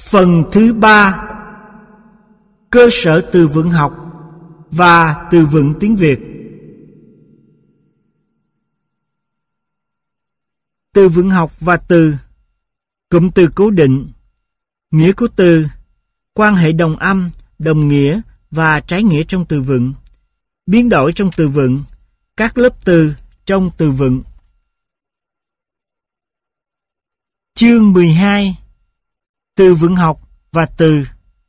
Phần thứ 3: Cơ sở từ vựng học và từ vựng tiếng Việt. Từ vựng học và từ. Cụm từ cố định. Nghĩa của từ. Quan hệ đồng âm, đồng nghĩa và trái nghĩa trong từ vựng. Biến đổi trong từ vựng. Các lớp từ trong từ vựng. Chương 12: Từ vựng học và từ.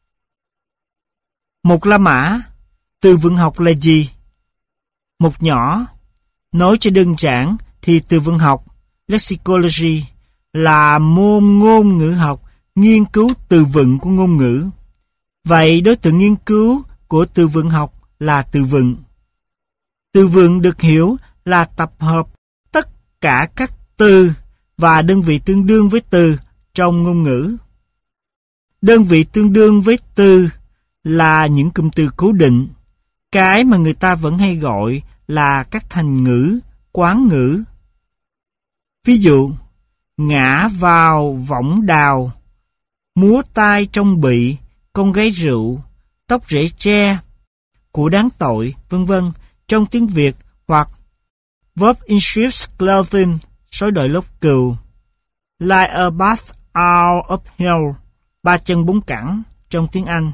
Một la mã. Từ vựng học là gì? Một nhỏ. Nói cho đơn giản thì từ vựng học, lexicology, là môn ngôn ngữ học nghiên cứu từ vựng của ngôn ngữ. Vậy đối tượng nghiên cứu của từ vựng học là từ vựng. Từ vựng được hiểu là tập hợp tất cả các từ và đơn vị tương đương với từ trong ngôn ngữ. Đơn vị tương đương với từ là những cụm từ cố định, cái mà người ta vẫn hay gọi là các thành ngữ, quán ngữ. Ví dụ, ngã vào võng đào, múa tai trong bị, con gái rượu, tóc rễ tre, của đáng tội, vân vân trong tiếng Việt, hoặc Wolf in sheep's clothing, sói đội lông cừu, like a bath out of hell, ba chân bốn cẳng trong tiếng Anh.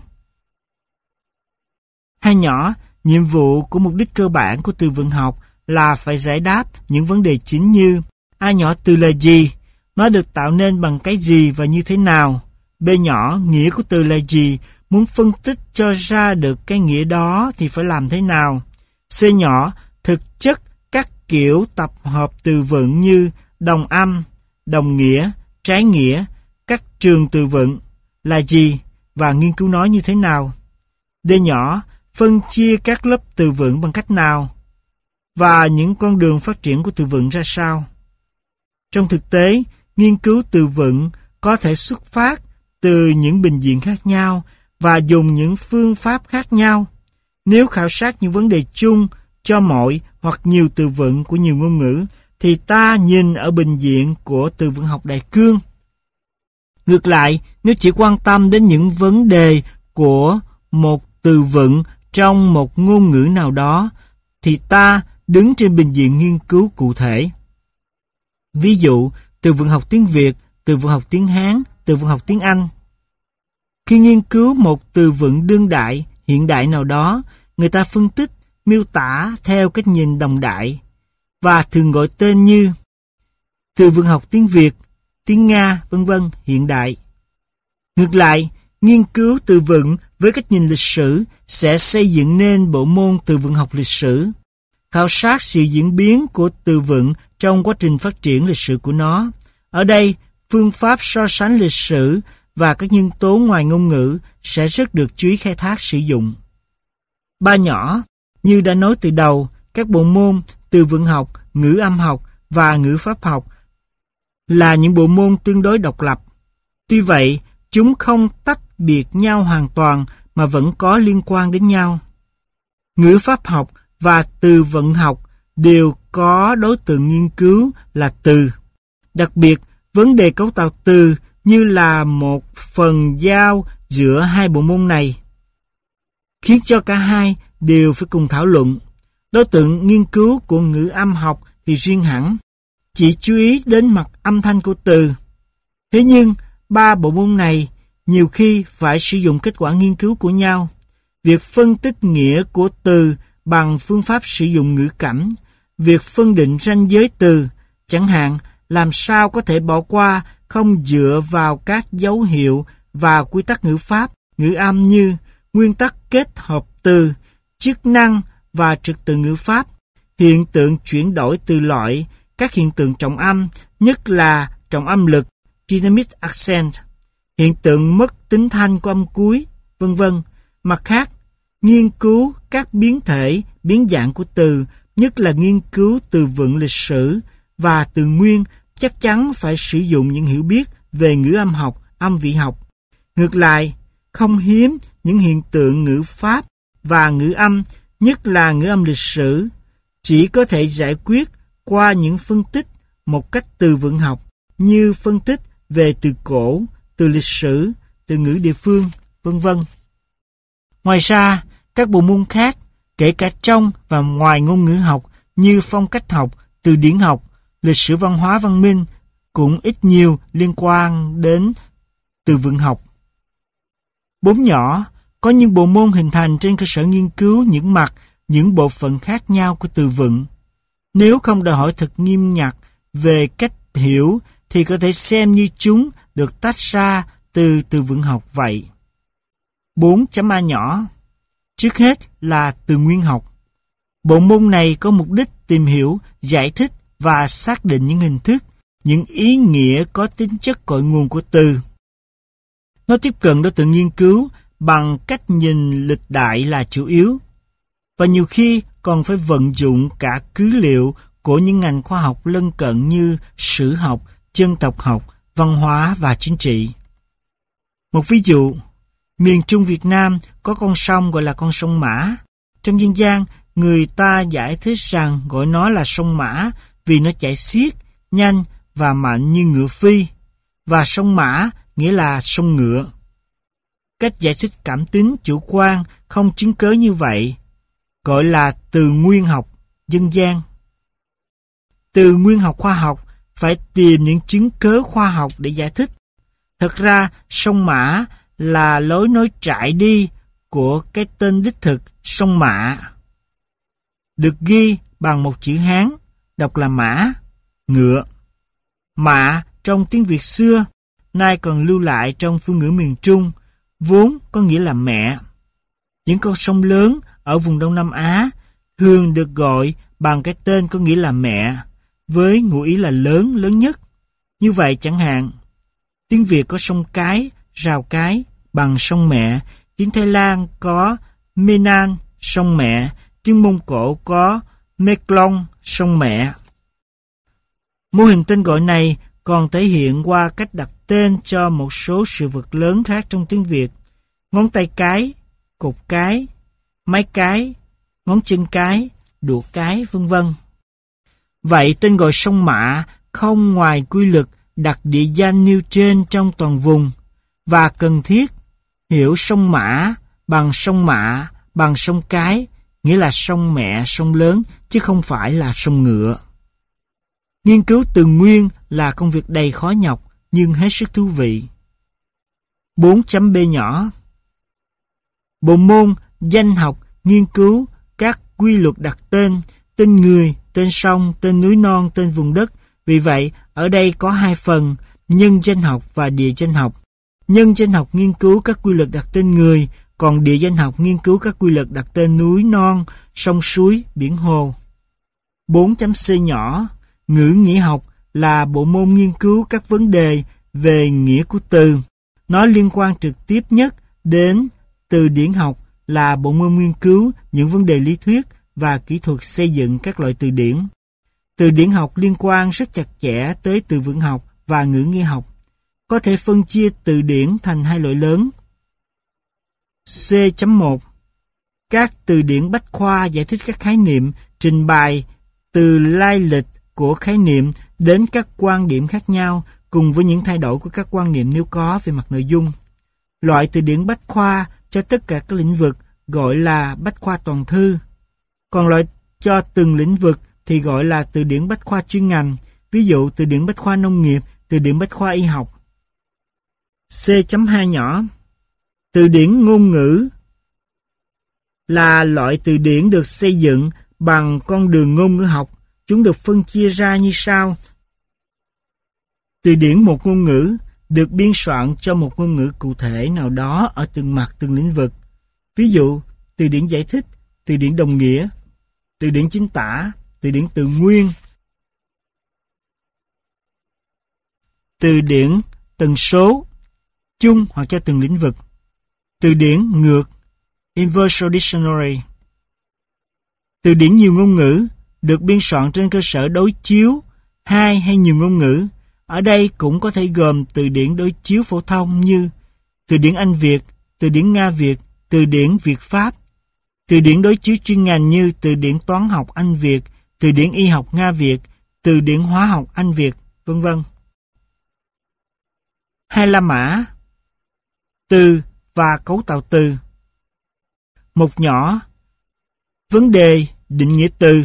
Hai nhỏ, nhiệm vụ của mục đích cơ bản của từ vựng học là phải giải đáp những vấn đề chính như: A nhỏ, từ là gì? Nó được tạo nên bằng cái gì và như thế nào? B nhỏ, nghĩa của từ là gì? Muốn phân tích cho ra được cái nghĩa đó thì phải làm thế nào? C nhỏ, thực chất các kiểu tập hợp từ vựng như đồng âm, đồng nghĩa, trái nghĩa, các trường từ vựng là gì và nghiên cứu nó như thế nào? D nhỏ, phân chia các lớp từ vựng bằng cách nào và những con đường phát triển của từ vựng ra sao. Trong thực tế, nghiên cứu từ vựng có thể xuất phát từ những bình diện khác nhau và dùng những phương pháp khác nhau. Nếu khảo sát những vấn đề chung cho mọi hoặc nhiều từ vựng của nhiều ngôn ngữ, thì ta nhìn ở bình diện của từ vựng học đại cương. Ngược lại, nếu chỉ quan tâm đến những vấn đề của một từ vựng trong một ngôn ngữ nào đó, thì ta đứng trên bình diện nghiên cứu cụ thể. Ví dụ, từ vựng học tiếng Việt, từ vựng học tiếng Hán, từ vựng học tiếng Anh. Khi nghiên cứu một từ vựng đương đại, hiện đại nào đó, người ta phân tích, miêu tả theo cách nhìn đồng đại và thường gọi tên như từ vựng học tiếng Việt, tiếng Nga, vân vân hiện đại. Ngược lại, nghiên cứu từ vựng với cách nhìn lịch sử sẽ xây dựng nên bộ môn từ vựng học lịch sử, khảo sát sự diễn biến của từ vựng trong quá trình phát triển lịch sử của nó. Ở đây, phương pháp so sánh lịch sử và các nhân tố ngoài ngôn ngữ sẽ rất được chú ý khai thác sử dụng. Ba nhỏ, như đã nói từ đầu, các bộ môn từ vựng học, ngữ âm học và ngữ pháp học là những bộ môn tương đối độc lập. Tuy vậy, chúng không tách biệt nhau hoàn toàn mà vẫn có liên quan đến nhau. Ngữ pháp học và từ vựng học đều có đối tượng nghiên cứu là từ. Đặc biệt, vấn đề cấu tạo từ như là một phần giao giữa hai bộ môn này, khiến cho cả hai đều phải cùng thảo luận. Đối tượng nghiên cứu của ngữ âm học thì riêng hẳn, chỉ chú ý đến mặt âm thanh của từ. Thế nhưng, ba bộ môn này nhiều khi phải sử dụng kết quả nghiên cứu của nhau. Việc phân tích nghĩa của từ bằng phương pháp sử dụng ngữ cảnh, việc phân định ranh giới từ, chẳng hạn làm sao có thể bỏ qua không dựa vào các dấu hiệu và quy tắc ngữ pháp, ngữ âm như nguyên tắc kết hợp từ, chức năng và trật tự ngữ pháp, hiện tượng chuyển đổi từ loại, các hiện tượng trọng âm, nhất là trọng âm lực, dynamic accent, hiện tượng mất tính thanh của âm cuối, vân vân. Mặt khác, nghiên cứu các biến thể, biến dạng của từ, nhất là nghiên cứu từ vựng lịch sử và từ nguyên, chắc chắn phải sử dụng những hiểu biết về ngữ âm học, âm vị học. Ngược lại, không hiếm những hiện tượng ngữ pháp và ngữ âm, nhất là ngữ âm lịch sử, chỉ có thể giải quyết qua những phân tích một cách từ vựng học, như phân tích về từ cổ, từ lịch sử, từ ngữ địa phương, vân vân. Ngoài ra, các bộ môn khác, kể cả trong và ngoài ngôn ngữ học như phong cách học, từ điển học, lịch sử văn hóa văn minh cũng ít nhiều liên quan đến từ vựng học. 4 nhỏ, có những bộ môn hình thành trên cơ sở nghiên cứu những mặt, những bộ phận khác nhau của từ vựng. Nếu không đòi hỏi thật nghiêm ngặt về cách hiểu thì có thể xem như chúng được tách ra từ từ vựng học vậy. 4.a nhỏ. Trước hết là từ nguyên học. Bộ môn này có mục đích tìm hiểu, giải thích và xác định những hình thức, những ý nghĩa có tính chất cội nguồn của từ. Nó tiếp cận đối tượng nghiên cứu bằng cách nhìn lịch đại là chủ yếu, và nhiều khi còn phải vận dụng cả cứ liệu của những ngành khoa học lân cận như sử học, dân tộc học, văn hóa và chính trị. Một ví dụ, miền Trung Việt Nam có con sông gọi là con sông Mã. Trong dân gian, người ta giải thích rằng gọi nó là sông Mã vì nó chảy xiết, nhanh và mạnh như ngựa phi, và sông Mã nghĩa là sông ngựa. Cách giải thích cảm tính chủ quan không chứng cớ như vậy, gọi là từ nguyên học dân gian. Từ nguyên học khoa học phải tìm những chứng cớ khoa học để giải thích. Thật ra, sông Mã là lối nối trải đi của cái tên đích thực sông Mạ. Được ghi bằng một chữ Hán, đọc là mã, ngựa. Mạ trong tiếng Việt xưa, nay còn lưu lại trong phương ngữ miền Trung, vốn có nghĩa là mẹ. Những con sông lớn ở vùng Đông Nam Á thường được gọi bằng cái tên có nghĩa là mẹ, với ngụ ý là lớn, lớn nhất. Như vậy chẳng hạn, tiếng Việt có sông Cái, Rào Cái bằng sông mẹ, tiếng Thái Lan có Menan, sông mẹ, tiếng Mông Cổ có Mekong, sông mẹ. Mô hình tên gọi này còn thể hiện qua cách đặt tên cho một số sự vật lớn khác trong tiếng Việt: ngón tay cái, cột cái, máy cái, ngón chân cái, đũa cái, vân vân. Vậy tên gọi sông Mã không ngoài quy luật đặt địa danh nêu trên trong toàn vùng, và cần thiết hiểu sông Mã bằng sông Mạ bằng sông Cái, nghĩa là sông mẹ, sông lớn, chứ không phải là sông ngựa. Nghiên cứu từ nguyên là công việc đầy khó nhọc nhưng hết sức thú vị. 4.b nhỏ. Bộ môn danh học nghiên cứu các quy luật đặt tên, tên người, tên sông, tên núi non, tên vùng đất. Vì vậy, ở đây có hai phần, nhân danh học và địa danh học. Nhân danh học nghiên cứu các quy luật đặt tên người, còn địa danh học nghiên cứu các quy luật đặt tên núi non, sông suối, biển hồ. 4.c nhỏ. Ngữ nghĩa học là bộ môn nghiên cứu các vấn đề về nghĩa của từ. Nó liên quan trực tiếp nhất đến từ điển học, là bộ môn nghiên cứu những vấn đề lý thuyết và kỹ thuật xây dựng các loại từ điển. Từ điển học liên quan rất chặt chẽ tới từ vựng học và ngữ nghĩa học. Có thể phân chia từ điển thành hai loại lớn. C.1. Các từ điển bách khoa giải thích các khái niệm, trình bày từ lai lịch của khái niệm đến các quan điểm khác nhau, cùng với những thay đổi của các quan niệm nếu có về mặt nội dung. Loại từ điển bách khoa cho tất cả các lĩnh vực gọi là bách khoa toàn thư. Còn loại cho từng lĩnh vực thì gọi là từ điển bách khoa chuyên ngành, ví dụ từ điển bách khoa nông nghiệp, từ điển bách khoa y học. C.2 nhỏ. Từ điển ngôn ngữ là loại từ điển được xây dựng bằng con đường ngôn ngữ học. Chúng được phân chia ra như sau. Từ điển một ngôn ngữ được biên soạn cho một ngôn ngữ cụ thể nào đó ở từng mặt từng lĩnh vực. Ví dụ, từ điển giải thích, từ điển đồng nghĩa, từ điển chính tả, từ điển từ nguyên, từ điển tần số, chung hoặc cho từng lĩnh vực, từ điển ngược, Universal Dictionary. Từ điển nhiều ngôn ngữ được biên soạn trên cơ sở đối chiếu hai hay nhiều ngôn ngữ. Ở đây cũng có thể gồm từ điển đối chiếu phổ thông như từ điển Anh Việt, từ điển Nga Việt, từ điển Việt Pháp, từ điển đối chiếu chuyên ngành như từ điển toán học Anh Việt, từ điển y học Nga Việt, từ điển hóa học Anh Việt, vân vân. Hai La Mã. từ và cấu tạo từ. Một nhỏ, vấn đề định nghĩa từ.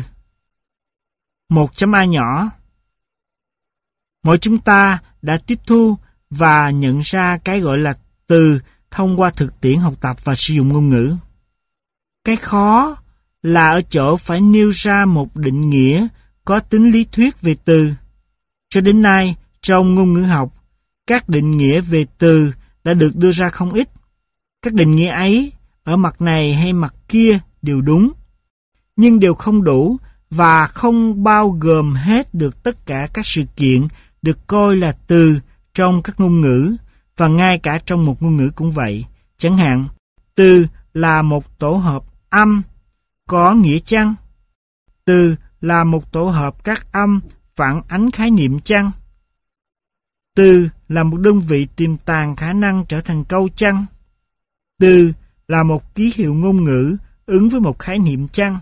1.a nhỏ. Mỗi chúng ta đã tiếp thu và nhận ra cái gọi là từ thông qua thực tiễn học tập và sử dụng ngôn ngữ. Cái khó là ở chỗ phải nêu ra một định nghĩa có tính lý thuyết về từ. Cho đến nay, trong ngôn ngữ học, các định nghĩa về từ đã được đưa ra không ít. Các định nghĩa ấy, ở mặt này hay mặt kia đều đúng, nhưng đều không đủ và không bao gồm hết được tất cả các sự kiện được coi là từ trong các ngôn ngữ, và ngay cả trong một ngôn ngữ cũng vậy. Chẳng hạn, từ là một tổ hợp âm có nghĩa chăng? Từ là một tổ hợp các âm phản ánh khái niệm chăng? Từ là một đơn vị tiềm tàng khả năng trở thành câu chăng? Từ là một ký hiệu ngôn ngữ ứng với một khái niệm chăng?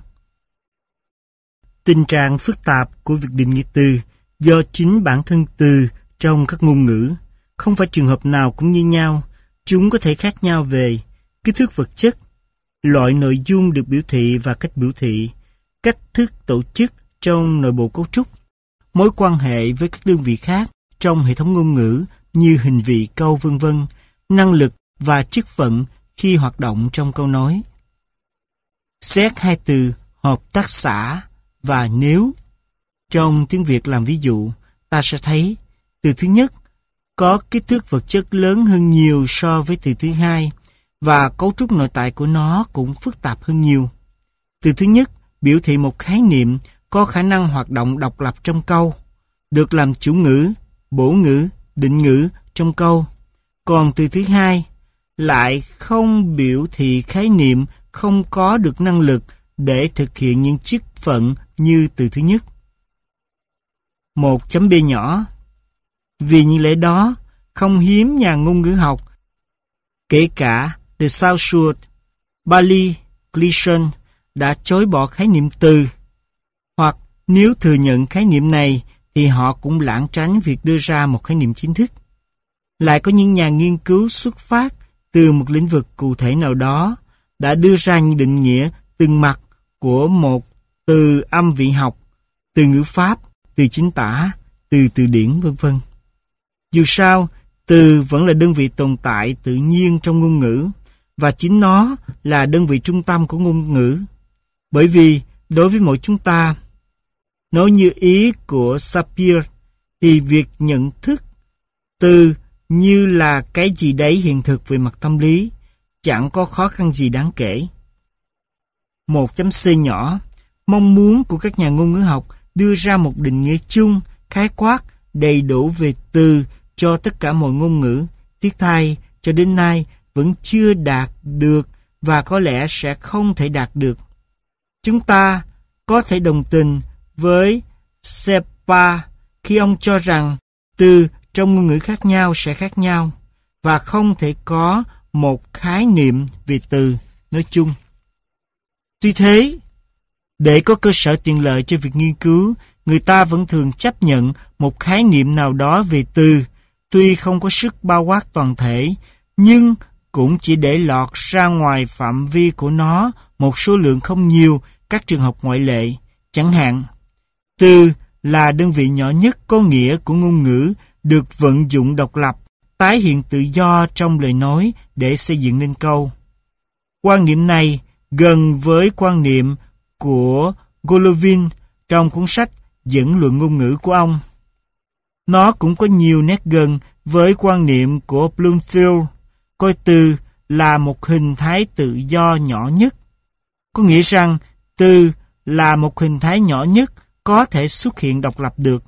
Tình trạng phức tạp của việc định nghĩa từ do chính bản thân từ trong các ngôn ngữ. Không phải trường hợp nào cũng như nhau. Chúng có thể khác nhau về kích thước vật chất, loại nội dung được biểu thị và cách biểu thị, cách thức tổ chức trong nội bộ cấu trúc, mối quan hệ với các đơn vị khác trong hệ thống ngôn ngữ như hình vị câu v.v., năng lực và chức phận khi hoạt động trong câu nói. Xét hai từ hợp tác xã và nếu. Trong tiếng Việt làm ví dụ, ta sẽ thấy từ thứ nhất có kích thước vật chất lớn hơn nhiều so với từ thứ hai và cấu trúc nội tại của nó cũng phức tạp hơn nhiều. Từ thứ nhất biểu thị một khái niệm có khả năng hoạt động độc lập trong câu, được làm chủ ngữ, bổ ngữ, định ngữ trong câu. Còn từ thứ hai lại không biểu thị khái niệm, không có được năng lực để thực hiện những chức phận như từ thứ nhất. 1.b nhỏ. Vì những lẽ đó, không hiếm nhà ngôn ngữ học, kể cả The Saussure, Bali, Gleason đã chối bỏ khái niệm từ, hoặc nếu thừa nhận khái niệm này thì họ cũng lảng tránh việc đưa ra một khái niệm chính thức. Lại có những nhà nghiên cứu xuất phát từ một lĩnh vực cụ thể nào đó đã đưa ra những định nghĩa từng mặt của một từ âm vị học, từ ngữ pháp, từ chính tả, từ từ điển v.v. Dù sao, từ vẫn là đơn vị tồn tại tự nhiên trong ngôn ngữ, và chính nó là đơn vị trung tâm của ngôn ngữ. Bởi vì, đối với mỗi chúng ta, nói như ý của Sapir, thì việc nhận thức từ như là cái gì đấy hiện thực về mặt tâm lý, chẳng có khó khăn gì đáng kể. 1.c nhỏ. Mong muốn của các nhà ngôn ngữ học đưa ra một định nghĩa chung, khái quát, đầy đủ về từ cho tất cả mọi ngôn ngữ. Tiếc thay, cho đến nay vẫn chưa đạt được và có lẽ sẽ không thể đạt được. Chúng ta có thể đồng tình với Sepa khi ông cho rằng từ trong ngôn ngữ khác nhau sẽ khác nhau và không thể có một khái niệm về từ nói chung. Tuy thế, để có cơ sở tiện lợi cho việc nghiên cứu, người ta vẫn thường chấp nhận một khái niệm nào đó về từ, tuy không có sức bao quát toàn thể, nhưng cũng chỉ để lọt ra ngoài phạm vi của nó một số lượng không nhiều các trường hợp ngoại lệ. Chẳng hạn, từ là đơn vị nhỏ nhất có nghĩa của ngôn ngữ được vận dụng độc lập, tái hiện tự do trong lời nói để xây dựng nên câu. Quan niệm này gần với quan niệm của Golovin trong cuốn sách Dẫn luận ngôn ngữ của ông. Nó cũng có nhiều nét gần với quan niệm của Bloomfield, coi từ là một hình thái tự do nhỏ nhất. Có nghĩa rằng từ là một hình thái nhỏ nhất có thể xuất hiện độc lập được.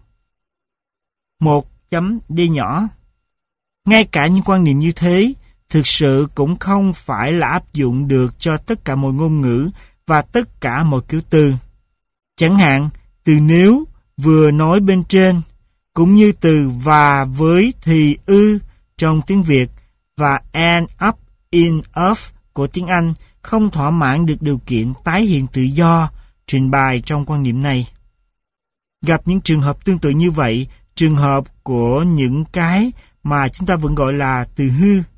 1.d nhỏ. Ngay cả những quan niệm như thế, thực sự cũng không phải là áp dụng được cho tất cả mọi ngôn ngữ và tất cả mọi kiểu từ. Chẳng hạn, từ nếu vừa nói bên trên, cũng như từ và với thì trong tiếng Việt và and, up, in, of của tiếng Anh không thỏa mãn được điều kiện tái hiện tự do trình bày trong quan niệm này. Gặp những trường hợp tương tự như vậy, trường hợp của những cái mà chúng ta vẫn gọi là từ hư,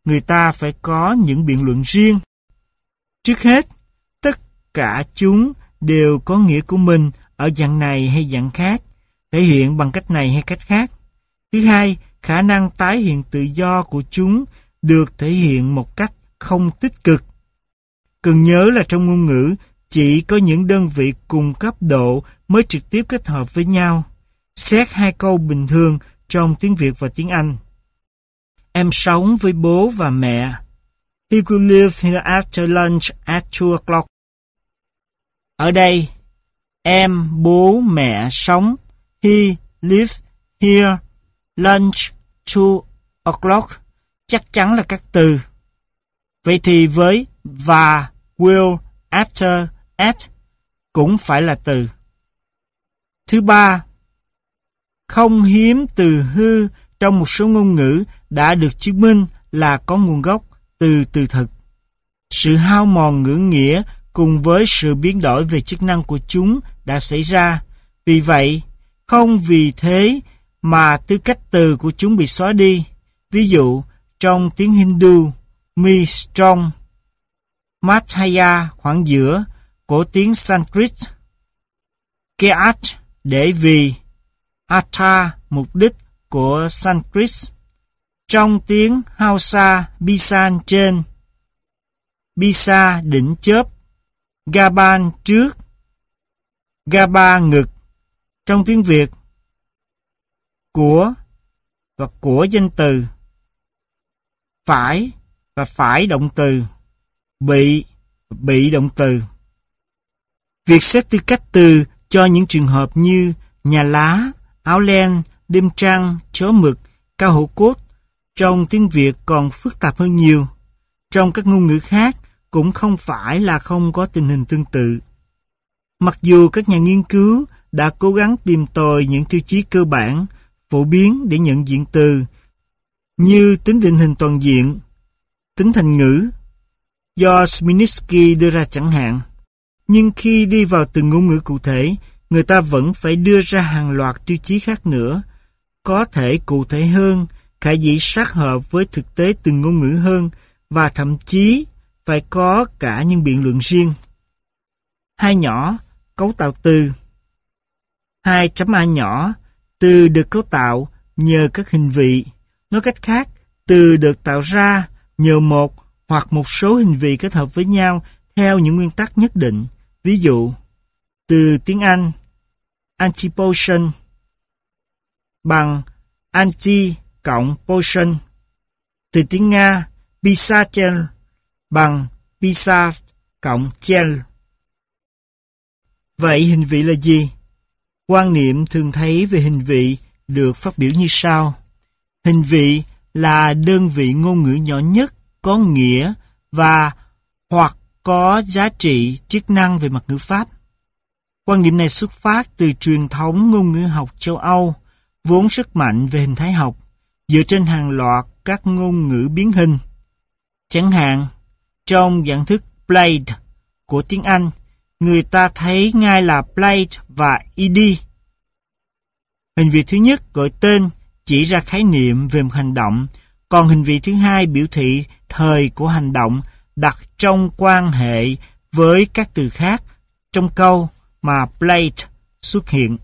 người ta phải có những biện luận riêng. Trước hết, tất cả chúng đều có nghĩa của mình ở dạng này hay dạng khác, thể hiện bằng cách này hay cách khác. Thứ hai, khả năng tái hiện tự do của chúng được thể hiện một cách không tích cực. Cần nhớ là trong ngôn ngữ, chỉ có những đơn vị cùng cấp độ mới trực tiếp kết hợp với nhau. Xét hai câu bình thường trong tiếng Việt và tiếng Anh. Em sống với bố và mẹ. He will live here after lunch at 2 o'clock. Ở đây, em, bố, mẹ sống. He lives here lunch 2 o'clock chắc chắn là các từ. Vậy thì với và, will, after, at cũng phải là từ. Thứ ba, không hiếm từ hư trong một số ngôn ngữ đã được chứng minh là có nguồn gốc từ từ thực. Sự hao mòn ngữ nghĩa cùng với sự biến đổi về chức năng của chúng đã xảy ra. Vì vậy, không vì thế mà tư cách từ của chúng bị xóa đi. Ví dụ, trong tiếng Hindu, mi strong, Madhya khoảng giữa của tiếng Sanskrit, Keat để vì, Artha mục đích của Sanskrit. Trong tiếng Hausa, Bisan trên, Bisa đỉnh chớp, Gaban trước, Gaba ngực. Trong tiếng Việt, của và của danh từ, phải và phải động từ, bị động từ. Việc xét tư cách từ cho những trường hợp như nhà lá, áo len, đêm trăng, chó mực, cao hữu cốt trong tiếng Việt còn phức tạp hơn nhiều. Trong các ngôn ngữ khác cũng không phải là không có tình hình tương tự. Mặc dù các nhà nghiên cứu đã cố gắng tìm tòi những tiêu chí cơ bản, phổ biến để nhận diện từ, như tính định hình toàn diện, tính thành ngữ, do Sminsky đưa ra chẳng hạn. Nhưng khi đi vào từng ngôn ngữ cụ thể, người ta vẫn phải đưa ra hàng loạt tiêu chí khác nữa, có thể cụ thể hơn, khả dĩ sát hợp với thực tế từng ngôn ngữ hơn, và thậm chí phải có cả những biện luận riêng. Hai nhỏ, cấu tạo từ. 2.a nhỏ, từ được cấu tạo nhờ các hình vị. Nói cách khác, từ được tạo ra nhờ một hoặc một số hình vị kết hợp với nhau theo những nguyên tắc nhất định. Ví dụ, từ tiếng Anh, anti-potion bằng anti cộng potion. Từ tiếng Nga, pisachel bằng pisat cộng chel. Vậy hình vị là gì? Quan niệm thường thấy về hình vị được phát biểu như sau. Hình vị là đơn vị ngôn ngữ nhỏ nhất có nghĩa và hoặc có giá trị chức năng về mặt ngữ pháp. Quan điểm này xuất phát từ truyền thống ngôn ngữ học châu Âu, vốn rất mạnh về hình thái học, dựa trên hàng loạt các ngôn ngữ biến hình. Chẳng hạn, trong dạng thức plate của tiếng Anh, người ta thấy ngay là plate và ed. Hình vị thứ nhất gọi tên chỉ ra khái niệm về một hành động, còn hình vị thứ hai biểu thị thời của hành động đặt trong quan hệ với các từ khác trong câu mà plate xuất hiện.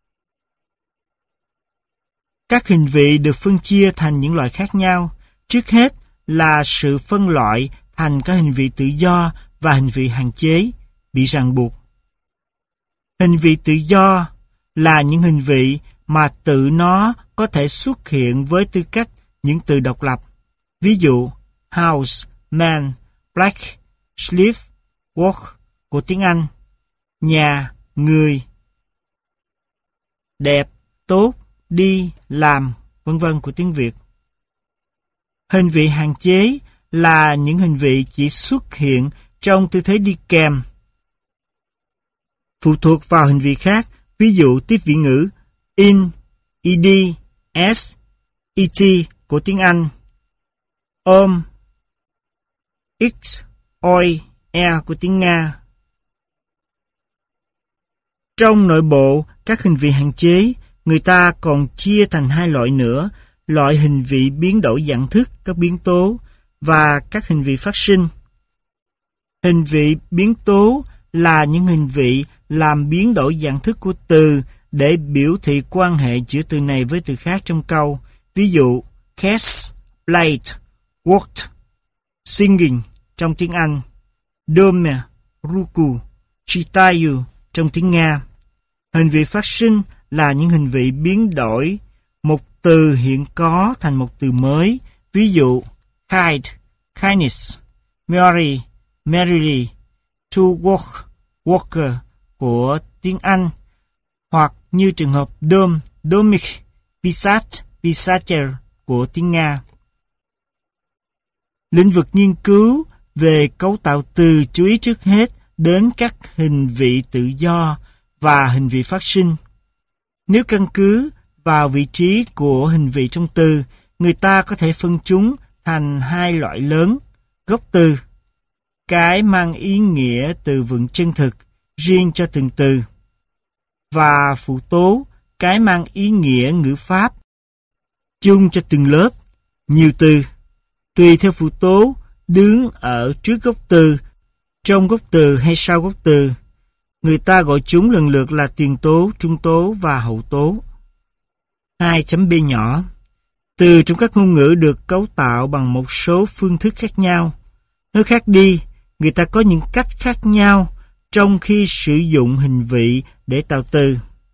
Các hình vị được phân chia thành những loại khác nhau. Trước hết là sự phân loại thành các hình vị tự do và hình vị hạn chế, bị ràng buộc. Hình vị tự do là những hình vị mà tự nó có thể xuất hiện với tư cách những từ độc lập. Ví dụ, house, man, black, sleep, work của tiếng Anh, nhà, người, đẹp, tốt, đi, làm, vân vân của tiếng Việt. Hình vị hạn chế là những hình vị chỉ xuất hiện trong tư thế đi kèm, phụ thuộc vào hình vị khác. Ví dụ tiếp vị ngữ in, ed, s, et của tiếng Anh, ôm, x, oi, e của tiếng Nga. Trong nội bộ các hình vị hạn chế, người ta còn chia thành hai loại nữa, loại hình vị biến đổi dạng thức, các biến tố, và các hình vị phát sinh. Hình vị biến tố là những hình vị làm biến đổi dạng thức của từ để biểu thị quan hệ giữa từ này với từ khác trong câu. Ví dụ, cast, played, walked, singing trong tiếng Anh, dome, ruku, chitayu trong tiếng Nga. Hình vị phát sinh là những hình vị biến đổi một từ hiện có thành một từ mới. Ví dụ, kind, kindness, merry, merrily, to walk, walker của tiếng Anh, hoặc như trường hợp dom, domic, pisat, pisacher của tiếng Nga. Lĩnh vực nghiên cứu về cấu tạo từ chú ý trước hết đến các hình vị tự do và hình vị phát sinh. Nếu căn cứ vào vị trí của hình vị trong từ, người ta có thể phân chúng thành hai loại lớn: gốc từ, cái mang ý nghĩa từ vựng chân thực riêng cho từng từ, và phụ tố, cái mang ý nghĩa ngữ pháp chung cho từng lớp, nhiều từ. Tùy theo phụ tố đứng ở trước gốc từ, trong gốc từ hay sau gốc từ, người ta gọi chúng lần lượt là tiền tố, trung tố và hậu tố. 2.b nhỏ. Từ trong các ngôn ngữ được cấu tạo bằng một số phương thức khác nhau. Nói khác đi, người ta có những cách khác nhau trong khi sử dụng hình vị để tạo từ.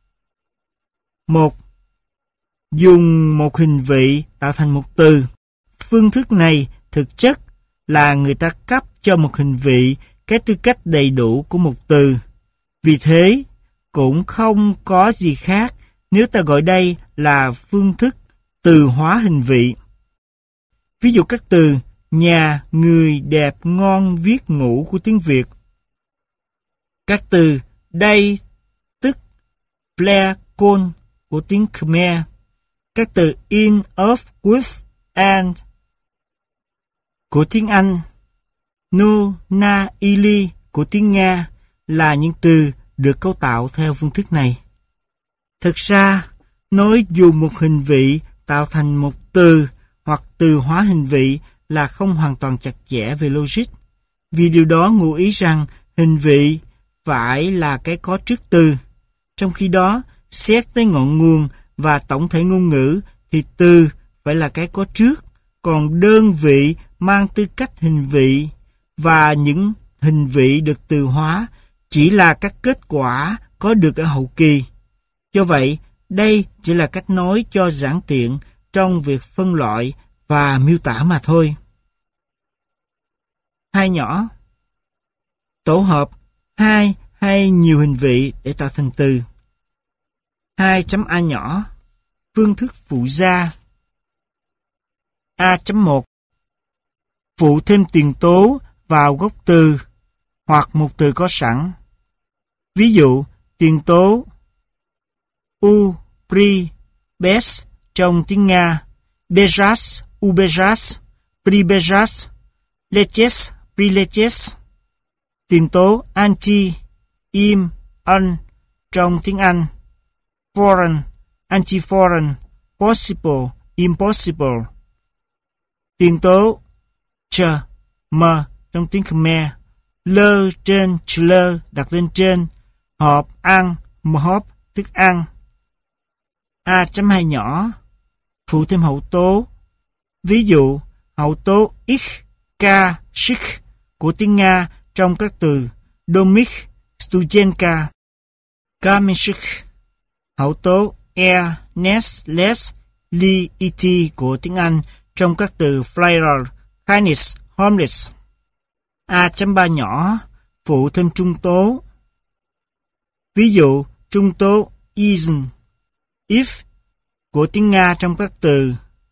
1. Dùng một hình vị tạo thành một từ. Phương thức này thực chất là người ta cấp cho một hình vị cái tư cách đầy đủ của một từ. Vì thế, cũng không có gì khác nếu ta gọi đây là phương thức từ hóa hình vị. Ví dụ các từ nhà, người, đẹp, ngon, viết, ngủ của tiếng Việt. Các từ đây, tức, ple, côn của tiếng Khmer. Các từ in, of, with, and của tiếng Anh. No, na, ili của tiếng Nga là những từ được cấu tạo theo phương thức này. Thực ra, nói dùng một hình vị tạo thành một từ hoặc từ hóa hình vị là không hoàn toàn chặt chẽ về logic, vì điều đó ngụ ý rằng hình vị phải là cái có trước từ. Trong khi đó, xét tới ngọn nguồn và tổng thể ngôn ngữ thì từ phải là cái có trước, còn đơn vị mang tư cách hình vị và những hình vị được từ hóa chỉ là các kết quả có được ở hậu kỳ. Do vậy, đây chỉ là cách nói cho giản tiện trong việc phân loại và miêu tả mà thôi. 2 nhỏ. Tổ hợp 2 hay nhiều hình vị để tạo thành từ. 2.a nhỏ. Phương thức phụ gia. A.1. Phụ thêm tiền tố vào gốc từ hoặc một từ có sẵn. Ví dụ, tiền tố u, pri, bes trong tiếng Nga, bejas, ubejas, pribejas, leches, prileches. Tiền tố anti, im, un trong tiếng Anh, foreign, anti-foreign, possible, impossible. Tiền tố ch, m trong tiếng Khmer, lơ trên, chlơ đặt lên trên, hộp ăn, mhop thức ăn. A.2 nhỏ. Phụ thêm hậu tố. Ví dụ, hậu tố ich, ka, shik của tiếng Nga trong các từ domich, studenka, kamishik. Hậu tố e, nes, les, li, it của tiếng Anh trong các từ flyer, kindness, homeless. A.3 nhỏ. Phụ thêm trung tố. Ví dụ, trung tố isn, if của tiếng Nga trong các từ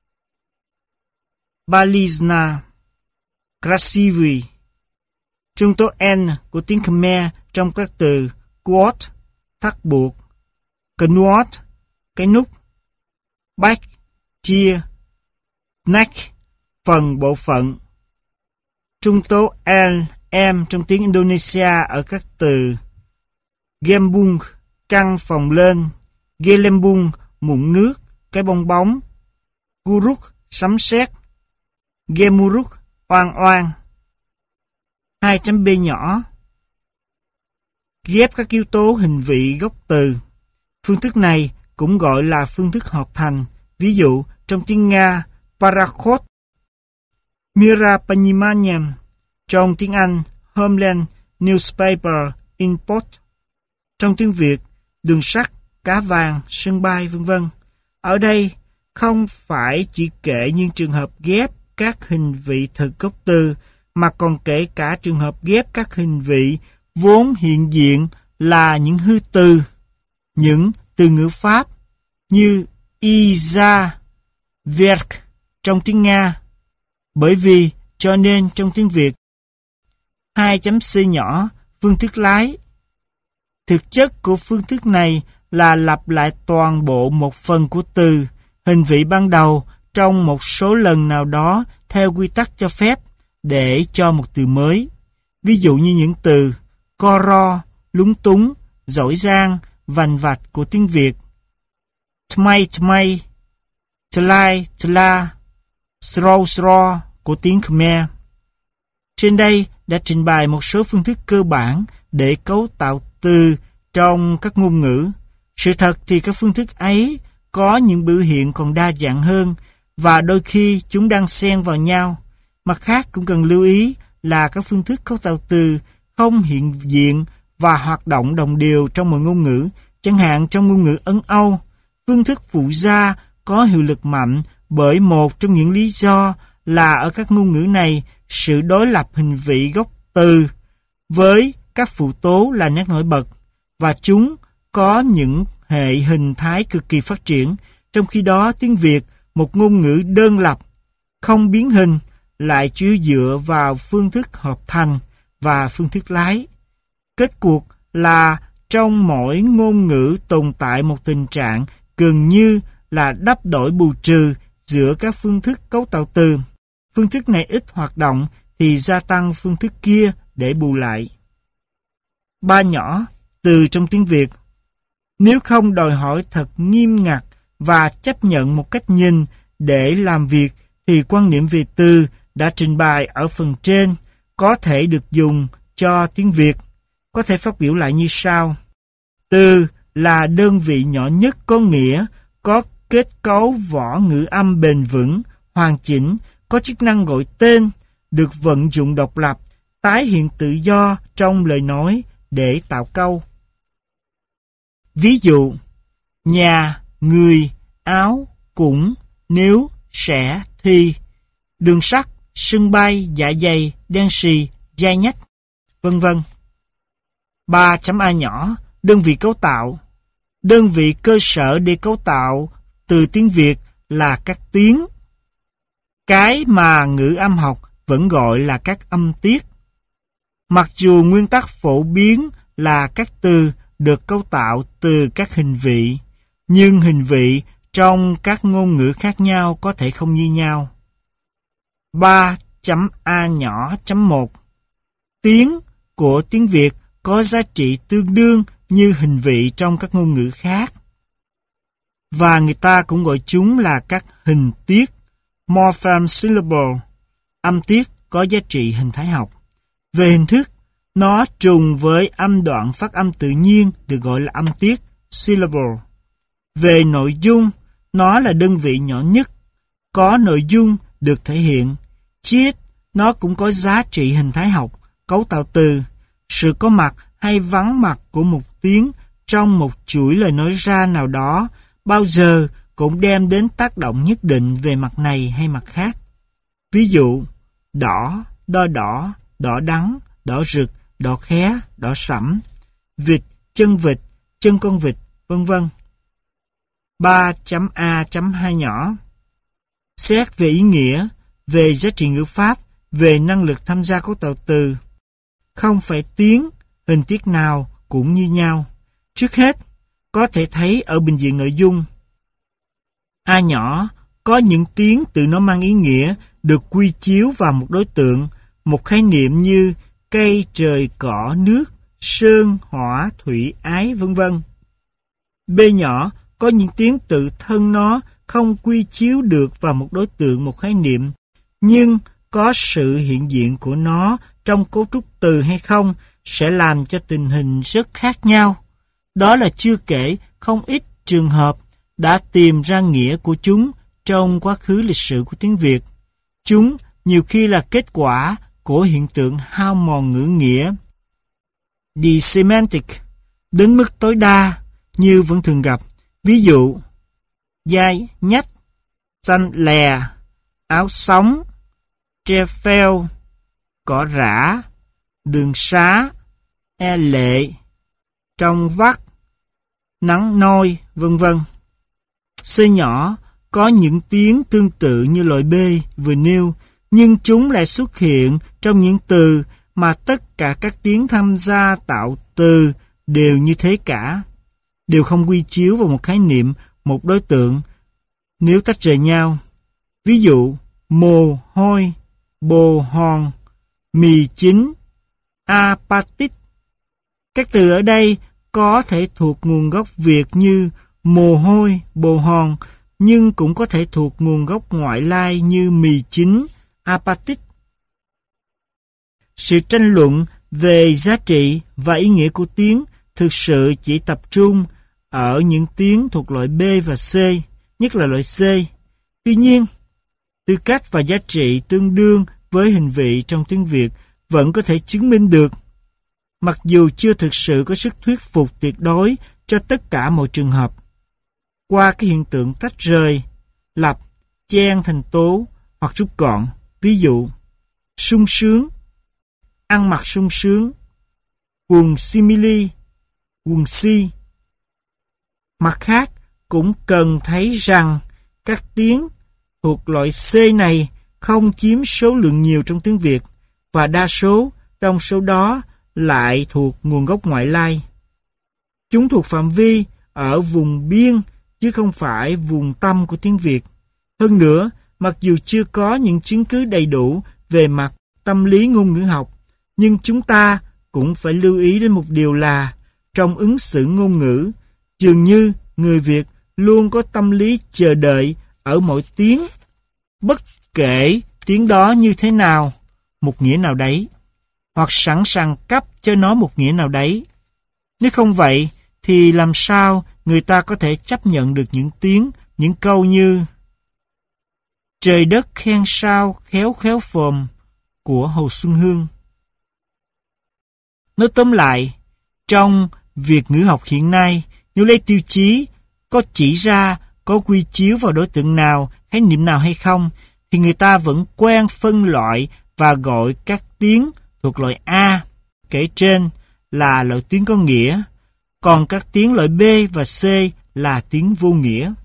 Balizna, Krasivy. Trung tố n của tiếng Khmer trong các từ quote, thắt buộc, knuot, cái nút, back, chia, neck, phần bộ phận. Trung tố l, m trong tiếng Indonesia ở các từ gembung, căng phồng lên, gelembung, mụn nước, cái bong bóng, guruk, sấm sét, gemuruk, oan oan. 2.b nhỏ. Ghép các yếu tố hình vị gốc từ. Phương thức này cũng gọi là phương thức hợp thành. Ví dụ, trong tiếng Nga, parakhod, Mirapanimanyam, trong tiếng Anh, Homeland Newspaper Import, trong tiếng Việt, đường sắt, cá vàng, sân bay, v.v. Ở đây, không phải chỉ kể những trường hợp ghép các hình vị thực gốc từ, mà còn kể cả trường hợp ghép các hình vị vốn hiện diện là những hư từ, những từ ngữ Pháp như Iza, Verk trong tiếng Nga, bởi vì cho nên trong tiếng Việt. 2.c nhỏ, phương thức lái. Thực chất của phương thức này là lặp lại toàn bộ một phần của từ, hình vị ban đầu trong một số lần nào đó theo quy tắc cho phép để cho một từ mới. Ví dụ như những từ co ro, lúng túng, giỏi giang, vành vạch của tiếng Việt, tmay tmay, tlai tla, sro sro của tiếng Khmer. Trên đây đã trình bày một số phương thức cơ bản để cấu tạo từ trong các ngôn ngữ. Sự thật thì các phương thức ấy có những biểu hiện còn đa dạng hơn và đôi khi chúng đang xen vào nhau. Mặt khác cũng cần lưu ý là các phương thức cấu tạo từ không hiện diện và hoạt động đồng đều trong một ngôn ngữ. Chẳng hạn trong ngôn ngữ Ấn Âu, phương thức phụ gia có hiệu lực mạnh bởi một trong những lý do là ở các ngôn ngữ này, sự đối lập hình vị gốc từ với các phụ tố là nét nổi bật và chúng có những hệ hình thái cực kỳ phát triển. Trong khi đó tiếng Việt, một ngôn ngữ đơn lập, không biến hình, lại chủ yếu dựa vào phương thức hợp thành và phương thức lái. Kết cuộc là trong mỗi ngôn ngữ tồn tại một tình trạng gần như là đắp đổi bù trừ giữa các phương thức cấu tạo từ. Phương thức này ít hoạt động thì gia tăng phương thức kia để bù lại. 3 nhỏ, từ trong tiếng Việt. Nếu không đòi hỏi thật nghiêm ngặt và chấp nhận một cách nhìn để làm việc thì quan niệm về từ đã trình bày ở phần trên có thể được dùng cho tiếng Việt. Có thể phát biểu lại như sau. Từ là đơn vị nhỏ nhất có nghĩa, có kết cấu võ ngữ âm bền vững, hoàn chỉnh, có chức năng gọi tên, được vận dụng độc lập, tái hiện tự do trong lời nói để tạo câu. Ví dụ, nhà, người, áo, cũng, nếu, sẽ, thì, đường sắt, sân bay, dạ dày, đen xì, dai nhách, vân vân. 3.a nhỏ, đơn vị cấu tạo. Đơn vị cơ sở để cấu tạo từ tiếng Việt là các tiếng. Cái mà ngữ âm học vẫn gọi là các âm tiết. Mặc dù nguyên tắc phổ biến là các từ được cấu tạo từ các hình vị, nhưng hình vị trong các ngôn ngữ khác nhau có thể không như nhau. 3.a nhỏ.1 Tiếng của tiếng Việt có giá trị tương đương như hình vị trong các ngôn ngữ khác. Và người ta cũng gọi chúng là các hình tiết, morpheme syllable. Âm tiết có giá trị hình thái học. Về hình thức, nó trùng với âm đoạn phát âm tự nhiên được gọi là âm tiết, syllable. Về nội dung, nó là đơn vị nhỏ nhất, có nội dung được thể hiện. Chiết, nó cũng có giá trị hình thái học, cấu tạo từ. Sự có mặt hay vắng mặt của một tiếng trong một chuỗi lời nói ra nào đó bao giờ cũng đem đến tác động nhất định về mặt này hay mặt khác. Ví dụ, đỏ, đo đỏ, đỏ đắng, đỏ rực, đỏ khé, đỏ sẫm, vịt, chân con vịt, vân vân. 3.a.2 nhỏ. Xét về ý nghĩa, về giá trị ngữ pháp, về năng lực tham gia cấu tạo từ. Không phải tiếng, hình tiết nào cũng như nhau. Trước hết, có thể thấy ở bình diện nội dung. A nhỏ có những tiếng tự nó mang ý nghĩa được quy chiếu vào một đối tượng, một khái niệm như cây, trời, cỏ, nước, sơn, hỏa, thủy, ái, vân vân. B nhỏ có những tiếng tự thân nó không quy chiếu được vào một đối tượng, một khái niệm, nhưng có sự hiện diện của nó trong cấu trúc từ hay không sẽ làm cho tình hình rất khác nhau. Đó là chưa kể không ít trường hợp đã tìm ra nghĩa của chúng trong quá khứ lịch sử của tiếng Việt. Chúng nhiều khi là kết quả của hiện tượng hao mòn ngữ nghĩa, desemantic, đến mức tối đa như vẫn thường gặp. Ví dụ, dai nhách, xanh lè, áo sóng, tre pheo, cỏ rã, đường xá, e lệ, trong vắt, nắng nôi, vân vân. C nhỏ có những tiếng tương tự như loại B vừa nêu, nhưng chúng lại xuất hiện trong những từ mà tất cả các tiếng tham gia tạo từ đều như thế cả, đều không quy chiếu vào một khái niệm, một đối tượng nếu tách rời nhau. Ví dụ, mồ hôi, bồ hòn, mì chính, apatit. Các từ ở đây có thể thuộc nguồn gốc Việt như mồ hôi, bồ hòn, nhưng cũng có thể thuộc nguồn gốc ngoại lai như mì chính, apatit. Sự tranh luận về giá trị và ý nghĩa của tiếng thực sự chỉ tập trung ở những tiếng thuộc loại B và C, nhất là loại C. Tuy nhiên, tư cách và giá trị tương đương với hình vị trong tiếng Việt vẫn có thể chứng minh được, mặc dù chưa thực sự có sức thuyết phục tuyệt đối cho tất cả mọi trường hợp. Qua cái hiện tượng tách rời, lập, chen thành tố hoặc rút gọn. Ví dụ, sung sướng, ăn mặc sung sướng, quần simili, quần si. Mặt khác, cũng cần thấy rằng các tiếng thuộc loại C này không chiếm số lượng nhiều trong tiếng Việt, và đa số trong số đó lại thuộc nguồn gốc ngoại lai. Chúng thuộc phạm vi ở vùng biên chứ không phải vùng tâm của tiếng Việt. Hơn nữa, mặc dù chưa có những chứng cứ đầy đủ về mặt tâm lý ngôn ngữ học, nhưng chúng ta cũng phải lưu ý đến một điều là trong ứng xử ngôn ngữ, dường như người Việt luôn có tâm lý chờ đợi ở mỗi tiếng, bất kể tiếng đó như thế nào, một nghĩa nào đấy, hoặc sẵn sàng cấp cho nó một nghĩa nào đấy. Nếu không vậy, thì làm sao người ta có thể chấp nhận được những tiếng, những câu như trời đất khen sao khéo khéo phồm của Hồ Xuân Hương. Nói tóm lại, trong việc ngữ học hiện nay, nếu lấy tiêu chí có chỉ ra có quy chiếu vào đối tượng nào, khái niệm nào hay không, thì người ta vẫn quen phân loại và gọi các tiếng thuộc loại A kể trên là loại tiếng có nghĩa, còn các tiếng loại B và C là tiếng vô nghĩa.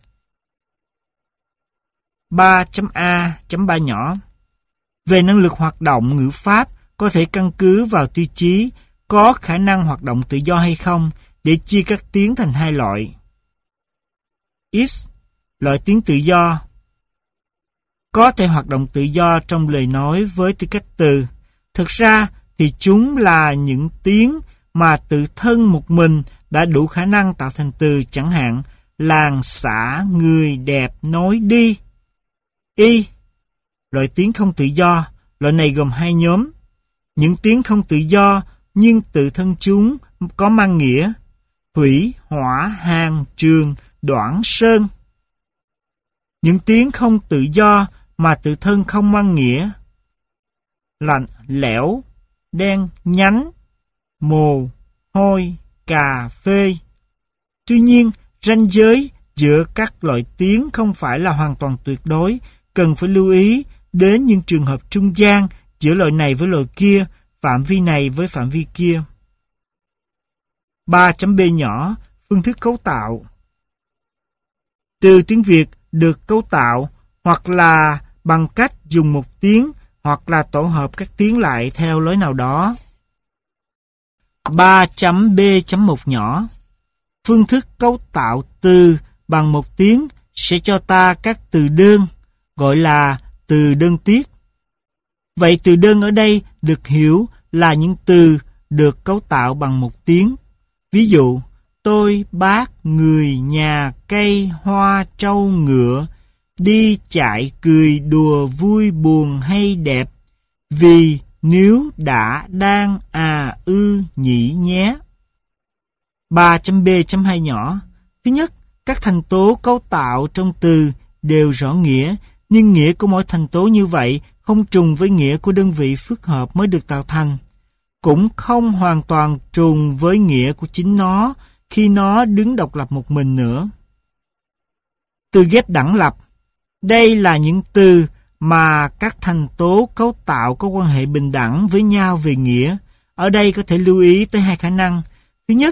3.A.3 nhỏ. Về năng lực hoạt động ngữ pháp có thể căn cứ vào tiêu chí có khả năng hoạt động tự do hay không để chia các tiếng thành hai loại. X. Loại tiếng tự do. Có thể hoạt động tự do trong lời nói với tư cách từ. Thực ra thì chúng là những tiếng mà tự thân một mình đã đủ khả năng tạo thành từ, chẳng hạn làng, xã, người, đẹp, nói, đi. Y. Loại tiếng không tự do. Loại này gồm hai nhóm. Những tiếng không tự do nhưng tự thân chúng có mang nghĩa: thủy, hỏa, hàng, trường, đoạn, sơn. Những tiếng không tự do mà tự thân không mang nghĩa: lạnh, lẽo, đen, nhánh, mồ, hôi, cà phê. Tuy nhiên, ranh giới giữa các loại tiếng không phải là hoàn toàn tuyệt đối, cần phải lưu ý đến những trường hợp trung gian giữa loại này với loại kia, phạm vi này với phạm vi kia. 3.B nhỏ. Phương thức cấu tạo. Từ tiếng Việt được cấu tạo hoặc là bằng cách dùng một tiếng hoặc là tổ hợp các tiếng lại theo lối nào đó. 3.B.1 nhỏ. Phương thức cấu tạo từ bằng một tiếng sẽ cho ta các từ đơn, gọi là từ đơn tiết. Vậy từ đơn ở đây được hiểu là những từ được cấu tạo bằng một tiếng. Ví dụ, tôi, bác, người, nhà, cây, hoa, trâu, ngựa, đi, chạy, cười, đùa, vui, buồn hay đẹp, vì, nếu, đã, đang, nhỉ, nhé. 3.b.2 nhỏ. Thứ nhất, các thành tố cấu tạo trong từ đều rõ nghĩa, nhưng nghĩa của mỗi thành tố như vậy không trùng với nghĩa của đơn vị phức hợp mới được tạo thành. Cũng không hoàn toàn trùng với nghĩa của chính nó khi nó đứng độc lập một mình nữa. Từ ghép đẳng lập. Đây là những từ mà các thành tố cấu tạo có quan hệ bình đẳng với nhau về nghĩa. Ở đây có thể lưu ý tới hai khả năng. Thứ nhất,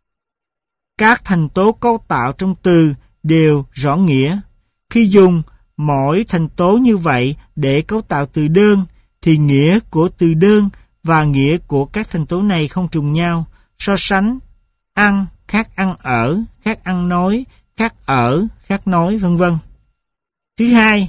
các thành tố cấu tạo trong từ đều rõ nghĩa. Khi dùng mỗi thành tố như vậy để cấu tạo từ đơn, thì nghĩa của từ đơn và nghĩa của các thành tố này không trùng nhau. So sánh, ăn khác ăn ở, khác ăn nói, khác ở, khác nói, vân vân. Thứ hai,